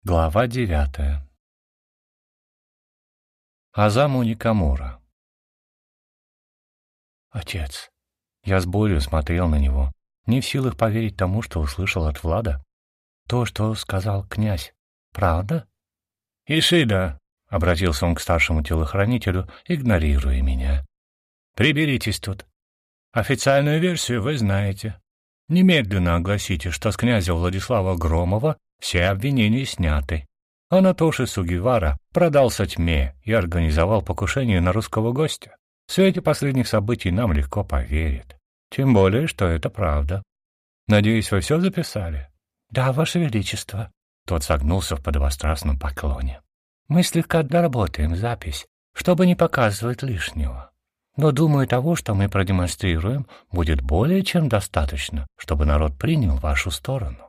Глава 9. Азаму Никамура. Отец. Я с болью смотрел на него, не в силах поверить тому, что услышал от Влада. То, что сказал князь, правда? «Ишида», — обратился он к старшему телохранителю, игнорируя меня. «Приберитесь тут. Официальную версию вы знаете. Немедленно огласите, что с князя Владислава Громова все обвинения сняты. Анатоши Сугивара продался тьме и организовал покушение на русского гостя. В свете последних событий нам легко поверят. Тем более, что это правда. Надеюсь, вы все записали?» «Да, Ваше Величество». Тот согнулся в подобострастном поклоне. «Мы слегка доработаем запись, чтобы не показывать лишнего. Но, думаю, того, что мы продемонстрируем, будет более чем достаточно, чтобы народ принял вашу сторону».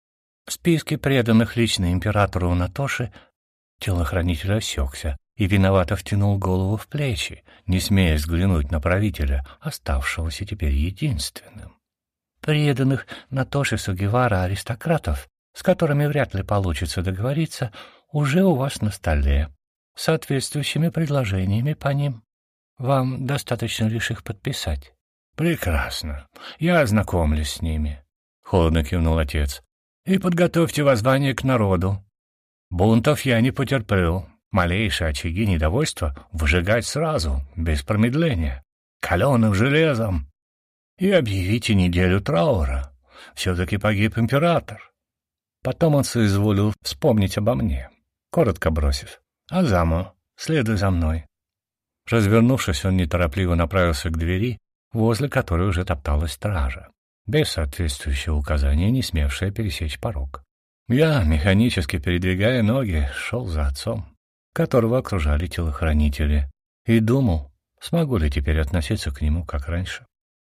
В списке преданных лично императору Анатоши телохранитель осекся и виновато втянул голову в плечи, не смея взглянуть на правителя, оставшегося теперь единственным. Преданных Натоши Сугивара аристократов, с которыми вряд ли получится договориться, уже у вас на столе, с соответствующими предложениями по ним. Вам достаточно лишь их подписать. «Прекрасно. Я ознакомлюсь с ними», — холодно кивнул отец. «И подготовьте воззвание к народу. Бунтов я не потерплю. Малейшие очаги недовольства выжигать сразу, без промедления, каленым железом. И объявите неделю траура. Все-таки погиб император». Потом он соизволил вспомнить обо мне, коротко бросив: «Азаму, следуй за мной». Развернувшись, он неторопливо направился к двери, возле которой уже топталась стража, без соответствующего указания, не смевшая пересечь порог. Я, механически передвигая ноги, шел за отцом, которого окружали телохранители, и думал, смогу ли теперь относиться к нему как раньше.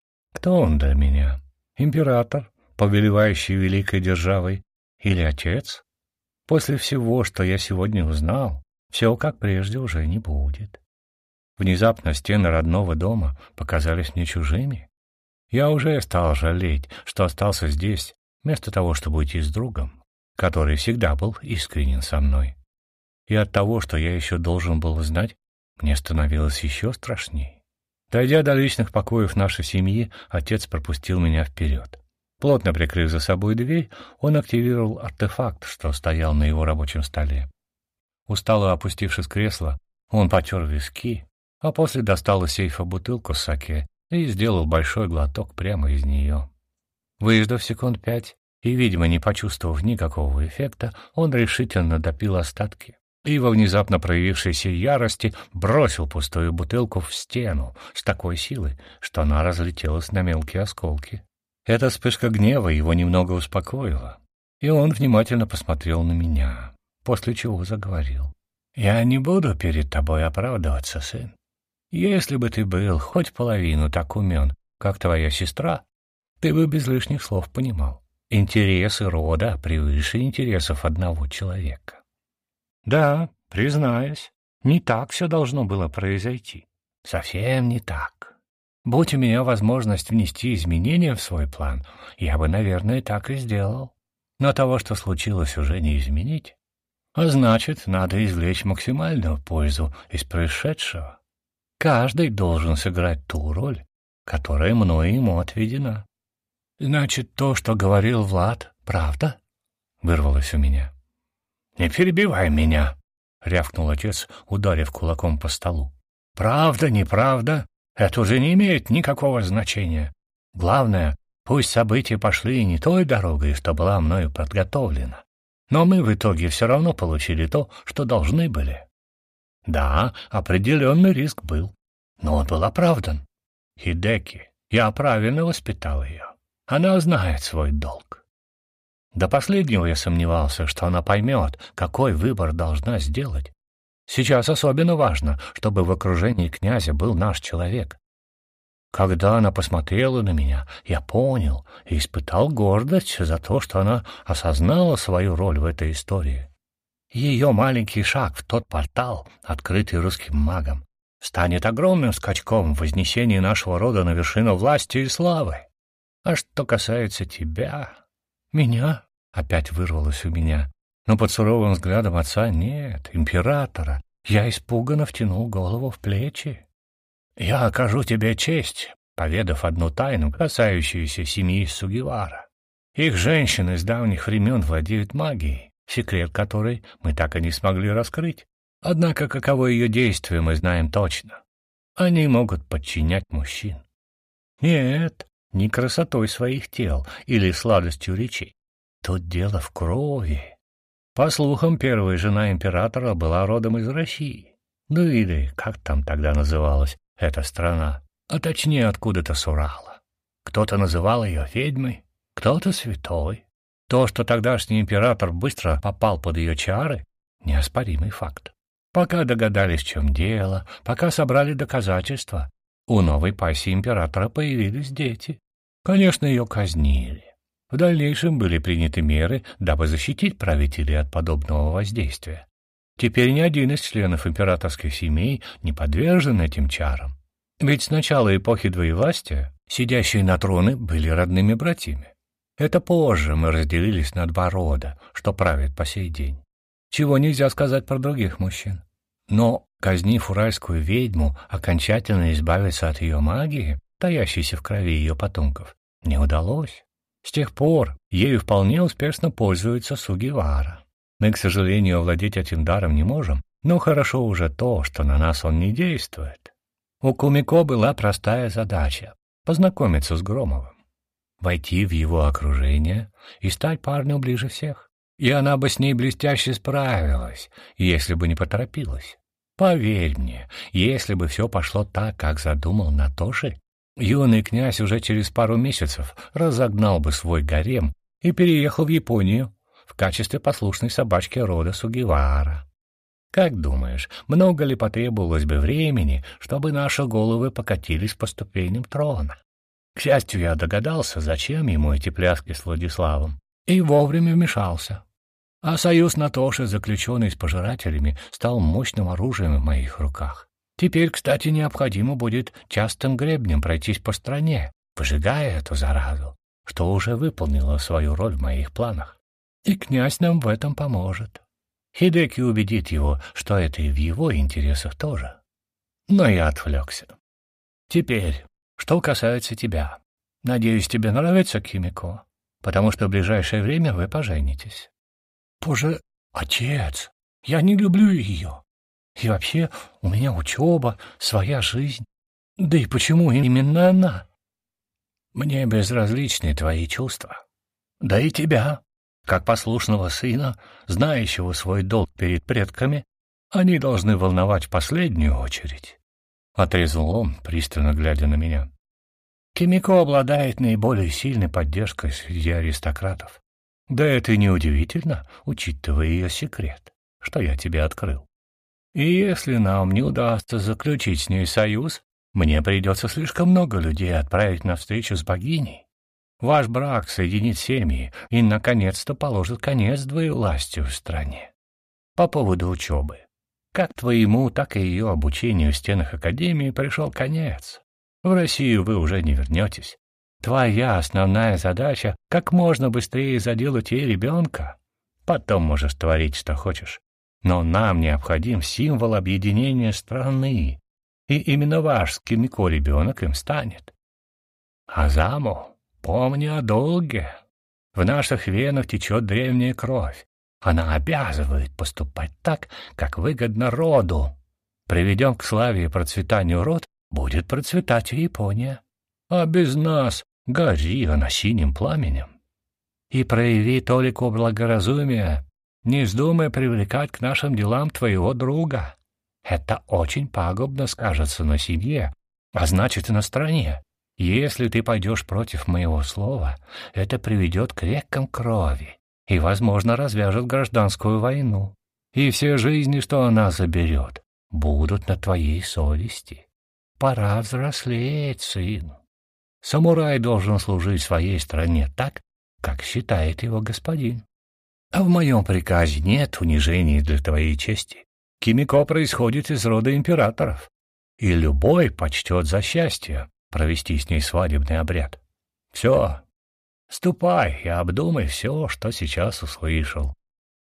Кто он для меня? Император, повелевающий великой державой, или отец? После всего, что я сегодня узнал, все как прежде уже не будет. Внезапно стены родного дома показались мне чужими. Я уже стал жалеть, что остался здесь, вместо того, чтобы уйти с другом, который всегда был искренен со мной. И от того, что я еще должен был знать, мне становилось еще страшней. Дойдя до личных покоев нашей семьи, отец пропустил меня вперед. Плотно прикрыв за собой дверь, он активировал артефакт, что стоял на его рабочем столе. Устало опустившись в кресло, он потер виски, а после достал из сейфа бутылку с саке и сделал большой глоток прямо из нее. Выждав секунд 5 и, видимо, не почувствовав никакого эффекта, он решительно допил остатки и во внезапно проявившейся ярости бросил пустую бутылку в стену с такой силой, что она разлетелась на мелкие осколки. Эта вспышка гнева его немного успокоила, и он внимательно посмотрел на меня, после чего заговорил. «Я не буду перед тобой оправдываться, сын. Если бы ты был хоть половину так умен, как твоя сестра, ты бы без лишних слов понимал. Интересы рода превыше интересов одного человека. Да, признаюсь, не так все должно было произойти. Совсем не так. Будь у меня возможность внести изменения в свой план, я бы, наверное, так и сделал. Но того, что случилось, уже не изменить. А значит, надо извлечь максимальную пользу из происшедшего. Каждый должен сыграть ту роль, которая мною ему отведена. «Значит, то, что говорил Влад, правда?» — вырвалось у меня. «Не перебивай меня!» — рявкнул отец, ударив кулаком по столу. «Правда, неправда, это уже не имеет никакого значения. Главное, пусть события пошли не той дорогой, что была мною подготовлена. Но мы в итоге все равно получили то, что должны были. Да, определенный риск был, но он был оправдан. Хидеки, я правильно воспитал ее. Она знает свой долг. До последнего я сомневался, что она поймет, какой выбор должна сделать. Сейчас особенно важно, чтобы в окружении князя был наш человек. Когда она посмотрела на меня, я понял и испытал гордость за то, что она осознала свою роль в этой истории. Ее маленький шаг в тот портал, открытый русским магом, станет огромным скачком в вознесении нашего рода на вершину власти и славы. А что касается тебя... Меня? Опять вырвалось у меня. Но под суровым взглядом отца нет, императора, я испуганно втянул голову в плечи. «Я окажу тебе честь, поведав одну тайну, касающуюся семьи Сугивара. Их женщины с давних времен владеют магией, секрет которой мы так и не смогли раскрыть. Однако каково ее действие мы знаем точно. Они могут подчинять мужчин. Нет, не красотой своих тел или сладостью речей. Тут дело в крови. По слухам, первая жена императора была родом из России. Ну или как там тогда называлась эта страна, а точнее откуда-то с Урала. Кто-то называл ее ведьмой, кто-то святой. То, что тогдашний император быстро попал под ее чары, неоспоримый факт. Пока догадались, в чем дело, пока собрали доказательства, у новой пассии императора появились дети. Конечно, ее казнили. В дальнейшем были приняты меры, дабы защитить правителей от подобного воздействия. Теперь ни один из членов императорских семей не подвержен этим чарам. Ведь с начала эпохи двоевластия сидящие на троны были родными братьями. Это позже мы разделились на два рода, что правит по сей день. Чего нельзя сказать про других мужчин. Но, казнив уральскую ведьму, окончательно избавиться от ее магии, таящейся в крови ее потомков, не удалось. С тех пор ею вполне успешно пользуется Сугивара. Мы, к сожалению, овладеть этим даром не можем, но хорошо уже то, что на нас он не действует. У Кумико была простая задача — познакомиться с Громовым, войти в его окружение и стать парню ближе всех. И она бы с ней блестяще справилась, если бы не поторопилась. Поверь мне, если бы все пошло так, как задумал Натоши, юный князь уже через пару месяцев разогнал бы свой гарем и переехал в Японию в качестве послушной собачки рода Сугивара. Как думаешь, много ли потребовалось бы времени, чтобы наши головы покатились по ступеням трона? К счастью, я догадался, зачем ему эти пляски с Владиславом, и вовремя вмешался. А союз Натоши, заключенный с пожирателями, стал мощным оружием в моих руках. Теперь, кстати, необходимо будет частым гребнем пройтись по стране, выжигая эту заразу, что уже выполнило свою роль в моих планах. И князь нам в этом поможет. Хидеки убедит его, что это и в его интересах тоже. Но я отвлекся. Теперь, что касается тебя. Надеюсь, тебе нравится Кимико, потому что в ближайшее время вы поженитесь. Боже, отец, я не люблю ее. И вообще, у меня учеба, своя жизнь. Да и почему именно она? Мне безразличны твои чувства. Да и тебя, как послушного сына, знающего свой долг перед предками, они должны волновать в последнюю очередь. Отрезал он, пристально глядя на меня. Кимико обладает наиболее сильной поддержкой среди аристократов. Да это и неудивительно, учитывая ее секрет, что я тебе открыл. И если нам не удастся заключить с ней союз, мне придется слишком много людей отправить на встречу с богиней. Ваш брак соединит семьи и, наконец-то, положит конец двоевластию в стране. По поводу учебы. Как твоему, так и ее обучению в стенах академии пришел конец. В Россию вы уже не вернетесь. Твоя основная задача — как можно быстрее заделать ей ребенка. Потом можешь творить, что хочешь. Но нам необходим символ объединения страны, и именно ваш с Кимико ребенок им станет. Азаму, помни о долге. В наших венах течет древняя кровь. Она обязывает поступать так, как выгодно роду. Приведем к славе и процветанию род, будет процветать и Япония. А без нас гори она синим пламенем. И прояви толику благоразумия, не вздумай привлекать к нашим делам твоего друга. Это очень пагубно скажется на семье, а значит и на стране. Если ты пойдешь против моего слова, это приведет к рекам крови и, возможно, развяжет гражданскую войну. И все жизни, что она заберет, будут на твоей совести. Пора взрослеть, сын. Самурай должен служить своей стране так, как считает его господин. А в моем приказе нет унижений для твоей чести. Кимико происходит из рода императоров, и любой почтет за счастье провести с ней свадебный обряд. Все, ступай и обдумай все, что сейчас услышал.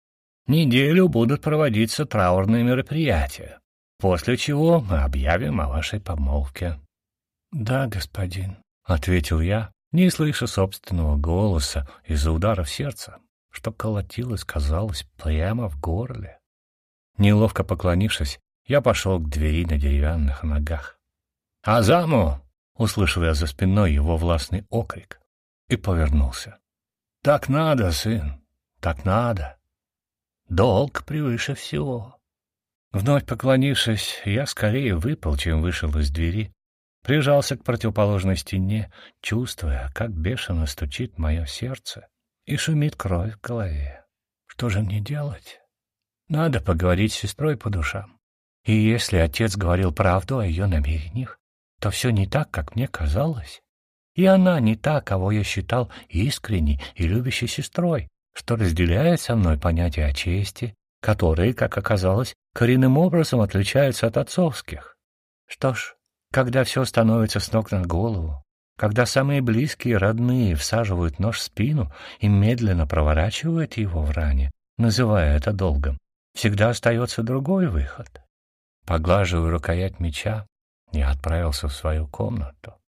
Неделю будут проводиться траурные мероприятия, после чего мы объявим о вашей помолвке». «Да, господин», — ответил я, не слыша собственного голоса из-за удара в сердце, что колотилось, казалось, прямо в горле. Неловко поклонившись, я пошел к двери на деревянных ногах. «Азаму!» — услышал я за спиной его властный окрик и повернулся. «Так надо, сын, так надо. Долг превыше всего». Вновь поклонившись, я скорее выпал, чем вышел из двери, прижался к противоположной стене, чувствуя, как бешено стучит мое сердце и шумит кровь в голове. Что же мне делать? Надо поговорить с сестрой по душам. И если отец говорил правду о ее намерениях, то все не так, как мне казалось. И она не та, кого я считал искренней и любящей сестрой, что разделяет со мной понятия о чести, которые, как оказалось, коренным образом отличаются от отцовских. Что ж, когда все становится с ног на голову, когда самые близкие и родные всаживают нож в спину и медленно проворачивают его в ране, называя это долгом, всегда остается другой выход. Поглаживая рукоять меча, я отправился в свою комнату.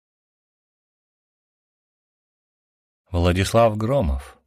Владислав Громов.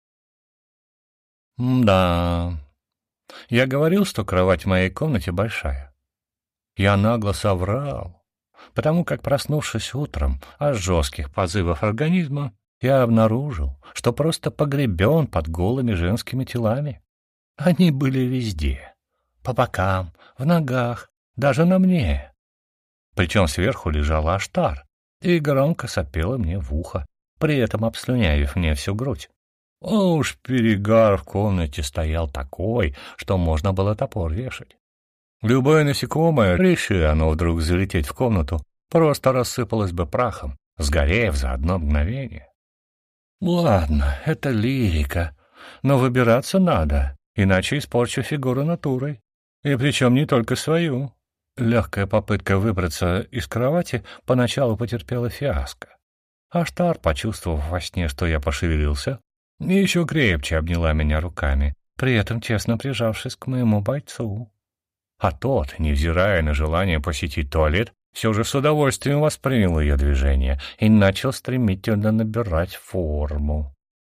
Да, я говорил, что кровать в моей комнате большая. Я нагло соврал, потому как, проснувшись утром от жестких позывов организма, я обнаружил, что просто погребен под голыми женскими телами. Они были везде, по бокам, в ногах, даже на мне. Причем сверху лежала Аштар и громко сопела мне в ухо, при этом обслюнявив мне всю грудь. Уж перегар в комнате стоял такой, что можно было топор вешать. Любое насекомое, реши оно вдруг залететь в комнату, просто рассыпалось бы прахом, сгорев за одно мгновение. Ладно, это лирика, но выбираться надо, иначе испорчу фигуру натурой. И причем не только свою. Легкая попытка выбраться из кровати поначалу потерпела фиаско. Аштар, почувствовав во сне, что я пошевелился, еще крепче обняла меня руками, при этом тесно прижавшись к моему бойцу. А тот, невзирая на желание посетить туалет, все же с удовольствием воспринял ее движение и начал стремительно набирать форму.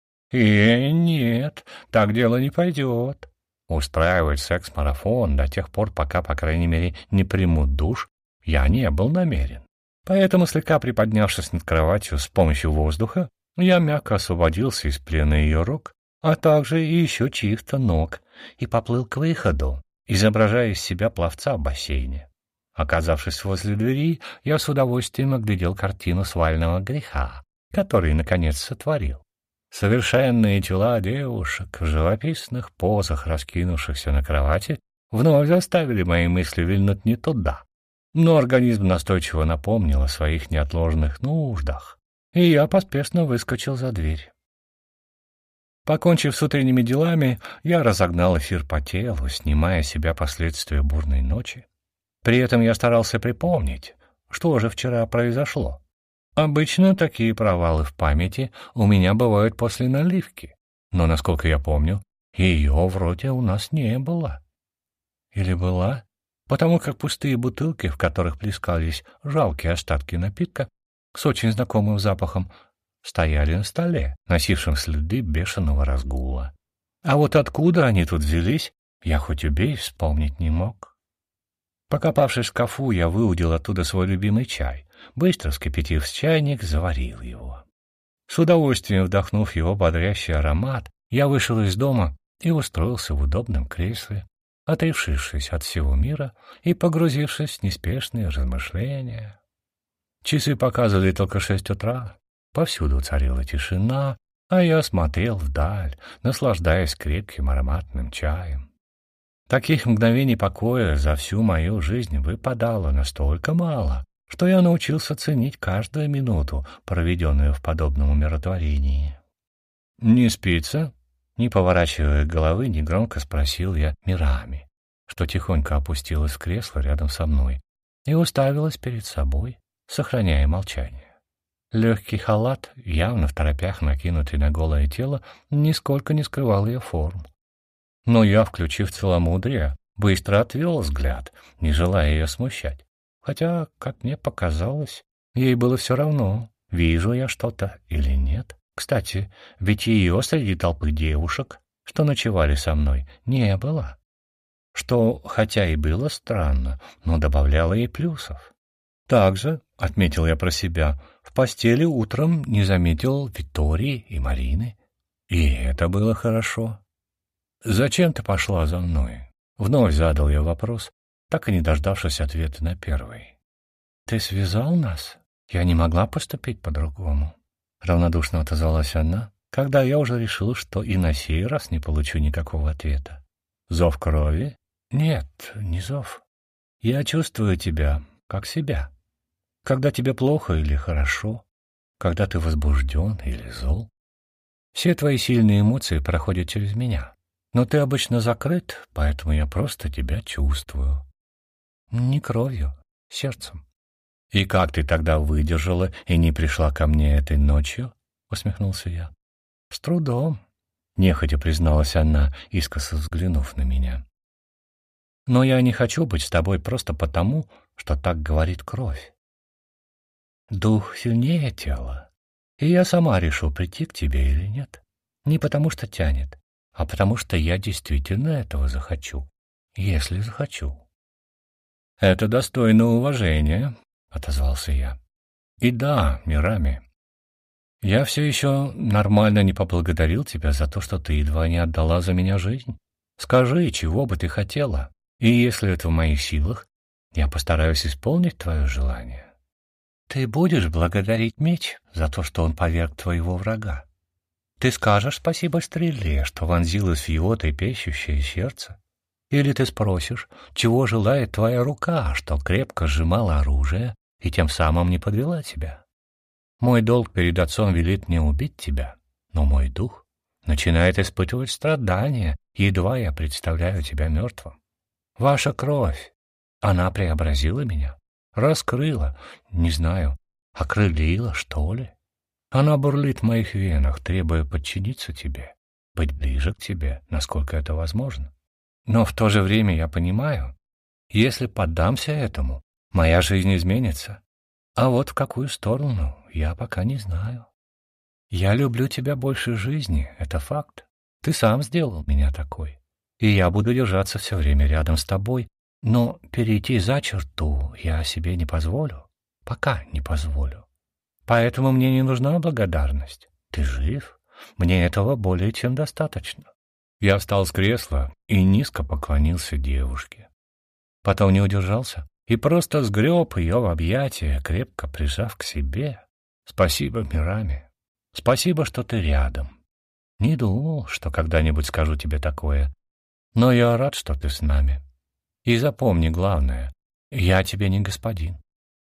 Нет, так дело не пойдет. Устраивать секс-марафон до тех пор, пока, по крайней мере, не примут душ, я не был намерен. Поэтому, слегка приподнявшись над кроватью с помощью воздуха, я мягко освободился из плена ее рук, а также и еще чьих-то ног, и поплыл к выходу, изображая из себя пловца в бассейне. Оказавшись возле двери, я с удовольствием оглядел картину свального греха, который, наконец, сотворил. Совершенные тела девушек в живописных позах, раскинувшихся на кровати, вновь заставили мои мысли вильнуть не туда. Но организм настойчиво напомнил о своих неотложных нуждах, и я поспешно выскочил за дверь. Покончив с утренними делами, я разогнал эфир по телу, снимая с себя последствия бурной ночи. При этом я старался припомнить, что же вчера произошло. Обычно такие провалы в памяти у меня бывают после наливки, но, насколько я помню, ее вроде у нас не было. Или была? Потому как пустые бутылки, в которых плескались жалкие остатки напитка с очень знакомым запахом, стояли на столе, носившем следы бешеного разгула. А вот откуда они тут взялись, я хоть убей, вспомнить не мог. Покопавшись в шкафу, я выудил оттуда свой любимый чай, быстро вскипятив чайник, заварил его. С удовольствием вдохнув его бодрящий аромат, я вышел из дома и устроился в удобном кресле, отрешившись от всего мира и погрузившись в неспешные размышления. Часы показывали только 6 утра, повсюду царила тишина, а я смотрел вдаль, наслаждаясь крепким ароматным чаем. Таких мгновений покоя за всю мою жизнь выпадало настолько мало, что я научился ценить каждую минуту, проведенную в подобном умиротворении. «Не спится?» — не поворачивая головы, негромко спросил я Мирами, что тихонько опустилась в кресло рядом со мной и уставилась перед собой, сохраняя молчание. Легкий халат, явно в торопях накинутый на голое тело, нисколько не скрывал ее форм. Но я, включив целомудрие, быстро отвел взгляд, не желая ее смущать. Хотя, как мне показалось, ей было все равно, вижу я что-то или нет. Кстати, ведь ее среди толпы девушек, что ночевали со мной, не было. Что, хотя и было странно, но добавляло ей плюсов. Также, отметил я про себя, в постели утром не заметил Виктории и Марины. И это было хорошо. «Зачем ты пошла за мной?» Вновь задал я вопрос, так и не дождавшись ответа на первый. «Ты связал нас? Я не могла поступить по-другому», — равнодушно отозвалась она, когда я уже решил, что и на сей раз не получу никакого ответа. «Зов крови?» «Нет, не зов. Я чувствую тебя, как себя. Когда тебе плохо или хорошо, когда ты возбужден или зол. Все твои сильные эмоции проходят через меня. Но ты обычно закрыт, поэтому я просто тебя чувствую. Не кровью, сердцем». «И как ты тогда выдержала и не пришла ко мне этой ночью?» — усмехнулся я. «С трудом», — нехотя призналась она, искоса взглянув на меня. «Но я не хочу быть с тобой просто потому, что так говорит кровь. Дух сильнее тела, и я сама решу, прийти к тебе или нет. Не потому что тянет, а потому что я действительно этого захочу, если захочу». «Это достойно уважения», — отозвался я. «И да, Мирами, я все еще нормально не поблагодарил тебя за то, что ты едва не отдала за меня жизнь. Скажи, чего бы ты хотела, и если это в моих силах, я постараюсь исполнить твое желание. Ты будешь благодарить меч за то, что он поверг твоего врага? Ты скажешь спасибо стреле, что вонзилась в его трепещущее сердце? Или ты спросишь, чего желает твоя рука, что крепко сжимала оружие и тем самым не подвела тебя? Мой долг перед отцом велит мне убить тебя, но мой дух начинает испытывать страдания, едва я представляю тебя мертвым. Ваша кровь, она преобразила меня, раскрыла, не знаю, окрылила, что ли? Она бурлит в моих венах, требуя подчиниться тебе, быть ближе к тебе, насколько это возможно. Но в то же время я понимаю, если поддамся этому, моя жизнь изменится. А вот в какую сторону, я пока не знаю. Я люблю тебя больше жизни, это факт. Ты сам сделал меня такой. И я буду держаться все время рядом с тобой, но перейти за черту я себе не позволю. Пока не позволю. Поэтому мне не нужна благодарность. Ты жив, мне этого более чем достаточно. Я встал с кресла и низко поклонился девушке. Потом не удержался и просто сгреб ее в объятия, крепко прижав к себе. «Спасибо, Мирами. Спасибо, что ты рядом. Не думал, что когда-нибудь скажу тебе такое, но я рад, что ты с нами. И запомни главное, я тебе не господин.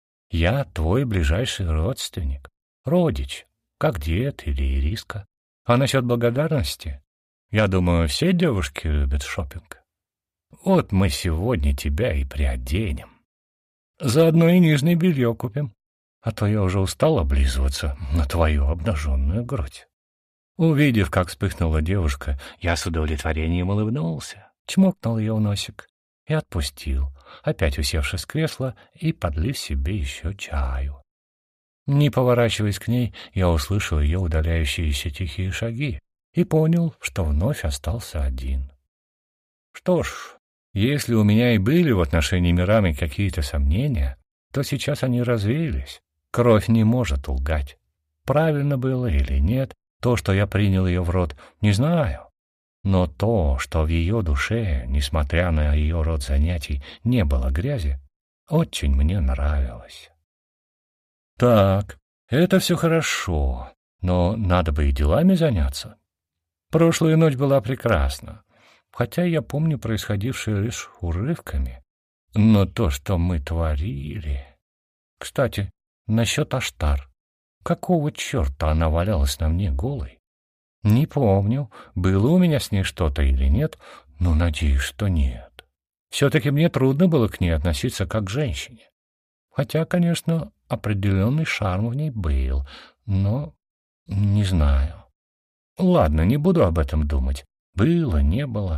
Я твой ближайший родственник, родич, как дед или Ириска. А насчет благодарности, я думаю, все девушки любят шопинг. Вот мы сегодня тебя и приоденем. Заодно и нижнее белье купим, а то я уже устал облизываться на твою обнаженную грудь». Увидев, как вспыхнула девушка, я с удовлетворением улыбнулся, чмокнул ее в носик и отпустил, опять усевшись в кресло и подлив себе еще чаю. Не поворачиваясь к ней, я услышал ее удаляющиеся тихие шаги и понял, что вновь остался один. Что ж, если у меня и были в отношении Мирами какие-то сомнения, то сейчас они развеялись. Кровь не может лгать. Правильно было или нет, то, что я принял ее в рот, не знаю. Но то, что в ее душе, несмотря на ее род занятий, не было грязи, очень мне нравилось. Так, это все хорошо, но надо бы и делами заняться. Прошлая ночь была прекрасна, хотя я помню происходившее лишь урывками. Но то, что мы творили... Кстати, насчет Аштар. Какого черта она валялась на мне голой? Не помню, было у меня с ней что-то или нет, но надеюсь, что нет. Все-таки мне трудно было к ней относиться как к женщине. Хотя, конечно, определенный шарм в ней был, но не знаю. Ладно, не буду об этом думать. Было, не было.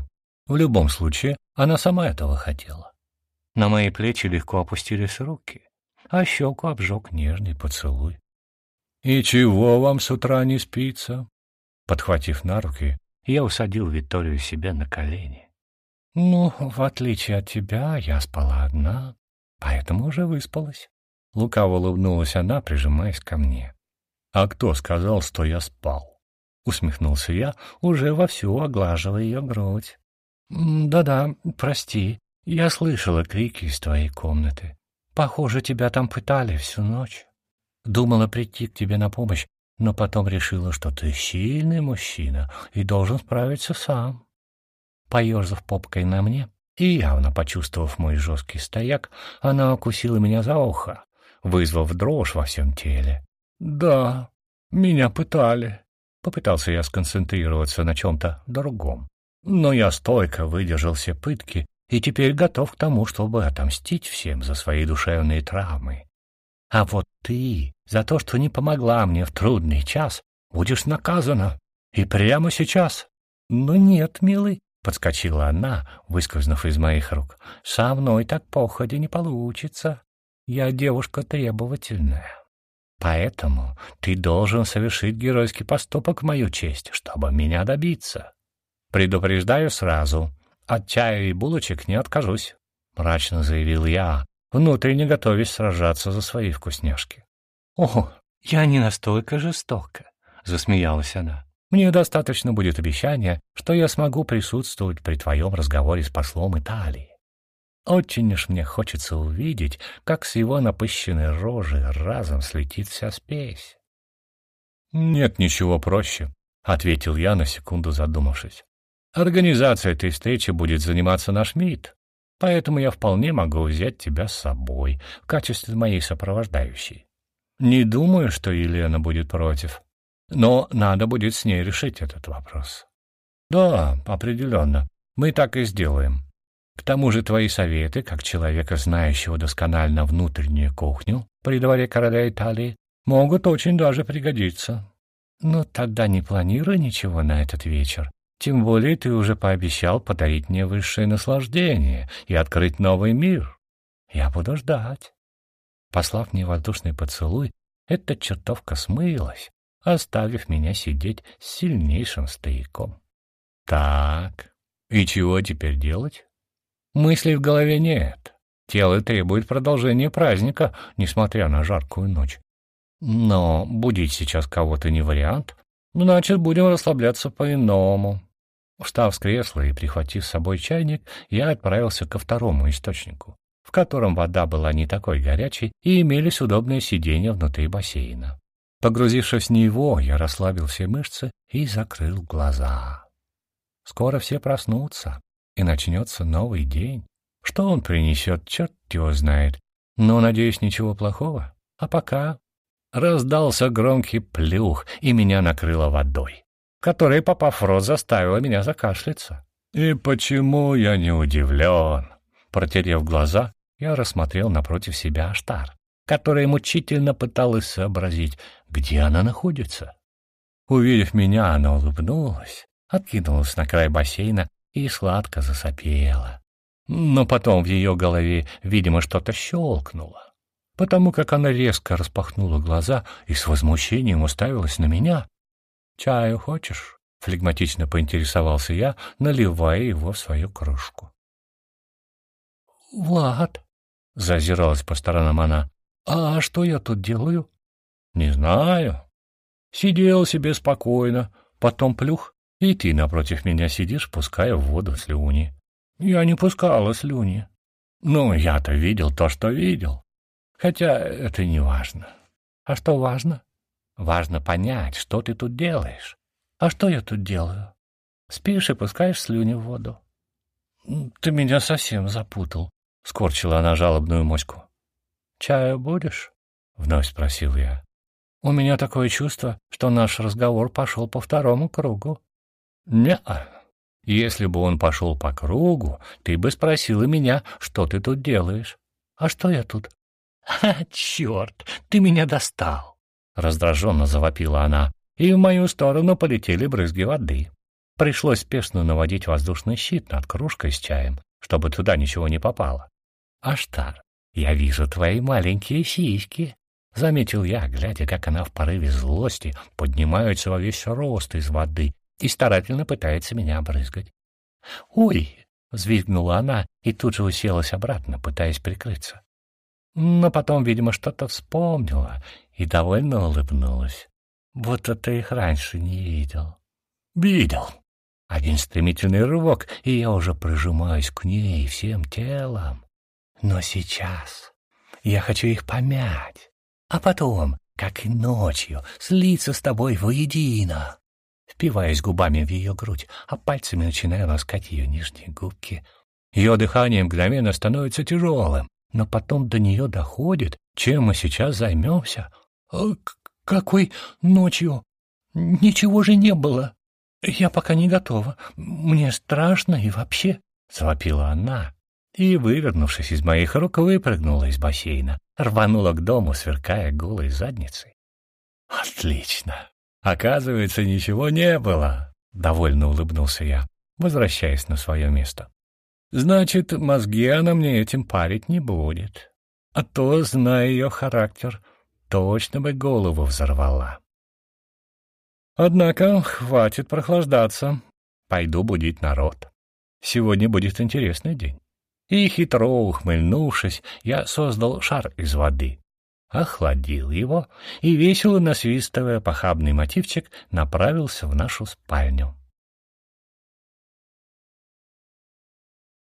В любом случае, она сама этого хотела. На мои плечи легко опустились руки, а щеку обжег нежный поцелуй. «И чего вам с утра не спится?» Подхватив на руки, я усадил Викторию себе на колени. «Ну, в отличие от тебя, я спала одна, поэтому уже выспалась». Лукаво улыбнулась она, прижимаясь ко мне. «А кто сказал, что я спал?» Усмехнулся я, уже вовсю оглаживая ее грудь. «Да-да, прости, я слышала крики из твоей комнаты. Похоже, тебя там пытали всю ночь. Думала прийти к тебе на помощь, но потом решила, что ты сильный мужчина и должен справиться сам». Поерзав попкой на мне и явно почувствовав мой жесткий стояк, она укусила меня за ухо, вызвав дрожь во всем теле. «Да, меня пытали». Попытался я сконцентрироваться на чем-то другом. Но я стойко выдержал все пытки и теперь готов к тому, чтобы отомстить всем за свои душевные травмы. А вот ты за то, что не помогла мне в трудный час, будешь наказана. И прямо сейчас. Ну нет, милый, — подскочила она, выскользнув из моих рук. Со мной так походе не получится. Я девушка требовательная. Поэтому ты должен совершить геройский поступок в мою честь, чтобы меня добиться. Предупреждаю сразу, от чая и булочек не откажусь, — мрачно заявил я, внутренне готовясь сражаться за свои вкусняшки. — О, я не настолько жестока, — засмеялась она. — Мне достаточно будет обещания, что я смогу присутствовать при твоем разговоре с послом Италии. Очень уж мне хочется увидеть, как с его напыщенной рожи разом слетит вся спесь. — Нет ничего проще, — ответил я, на секунду задумавшись. — Организацией этой встречи будет заниматься наш МИД, поэтому я вполне могу взять тебя с собой в качестве моей сопровождающей. Не думаю, что Елена будет против, но надо будет с ней решить этот вопрос. — Да, определенно, мы так и сделаем. К тому же твои советы, как человека, знающего досконально внутреннюю кухню при дворе короля Италии, могут очень даже пригодиться. Но тогда не планируй ничего на этот вечер. Тем более ты уже пообещал подарить мне высшее наслаждение и открыть новый мир. Я буду ждать. Послав мне воздушный поцелуй, эта чертовка смылась, оставив меня сидеть с сильнейшим стояком. Так, и чего теперь делать? Мыслей в голове нет. Тело требует продолжения праздника, несмотря на жаркую ночь. Но будить сейчас кого-то не вариант, значит, будем расслабляться по-иному. Встав с кресла и прихватив с собой чайник, я отправился ко второму источнику, в котором вода была не такой горячей и имелись удобные сиденья внутри бассейна. Погрузившись в него, я расслабил все мышцы и закрыл глаза. Скоро все проснутся, и начнется новый день. Что он принесет, черт его знает. Но, надеюсь, ничего плохого. А пока раздался громкий плюх, и меня накрыло водой, которая, попав в рот, заставила меня закашляться. И почему я не удивлен? Протерев глаза, я рассмотрел напротив себя Аштар, которая мучительно пыталась сообразить, где она находится. Увидев меня, она улыбнулась, откинулась на край бассейна и сладко засопела. Но потом в ее голове, видимо, что-то щелкнуло, потому как она резко распахнула глаза и с возмущением уставилась на меня. «Чаю хочешь?» — флегматично поинтересовался я, наливая его в свою кружку. «Влад», — зазиралась по сторонам она, — «а что я тут делаю?» «Не знаю. Сидел себе спокойно, потом плюх, и ты напротив меня сидишь, пуская в воду слюни. Я не пускала слюни. Ну, я-то видел то, что видел. Хотя это не важно. А что важно? Важно понять, что ты тут делаешь. А что я тут делаю? Спишь и пускаешь слюни в воду. Ты меня совсем запутал, — скорчила она жалобную моську. «Чаю будешь?» — вновь спросил я. «У меня такое чувство, что наш разговор пошел по второму кругу». «Не-а. Если бы он пошел по кругу, ты бы спросила меня, что ты тут делаешь». «А что я тут?» «Черт, ты меня достал!» — раздраженно завопила она, и в мою сторону полетели брызги воды. Пришлось спешно наводить воздушный щит над кружкой с чаем, чтобы туда ничего не попало. «Аштар, я вижу твои маленькие сиськи», — заметил я, глядя, как она в порыве злости поднимается во весь рост из воды и старательно пытается меня обрызгать. «Ой!» — взвизгнула она и тут же уселась обратно, пытаясь прикрыться. Но потом, видимо, что-то вспомнила и довольно улыбнулась. «Будто ты их раньше не видел». «Видел!» Один стремительный рывок, и я уже прижимаюсь к ней всем телом. Но сейчас я хочу их помять, а потом, как и ночью, слиться с тобой воедино. Впиваясь губами в ее грудь, а пальцами начинаю ласкать ее нижние губки. Ее дыхание мгновенно становится тяжелым, но потом до нее доходит, чем мы сейчас займемся. «Какой ночью? Ничего же не было. Я пока не готова. Мне страшно и вообще», — завопила она. И, вывернувшись из моих рук, выпрыгнула из бассейна, рванула к дому, сверкая голой задницей. «Отлично! Оказывается, ничего не было!» — довольно улыбнулся я, возвращаясь на свое место. «Значит, мозги она мне этим парить не будет. А то, зная ее характер, точно бы голову взорвала. Однако хватит прохлаждаться. Пойду будить народ. Сегодня будет интересный день». И, хитро ухмыльнувшись, я создал шар из воды, охладил его и, весело насвистывая похабный мотивчик, направился в нашу спальню.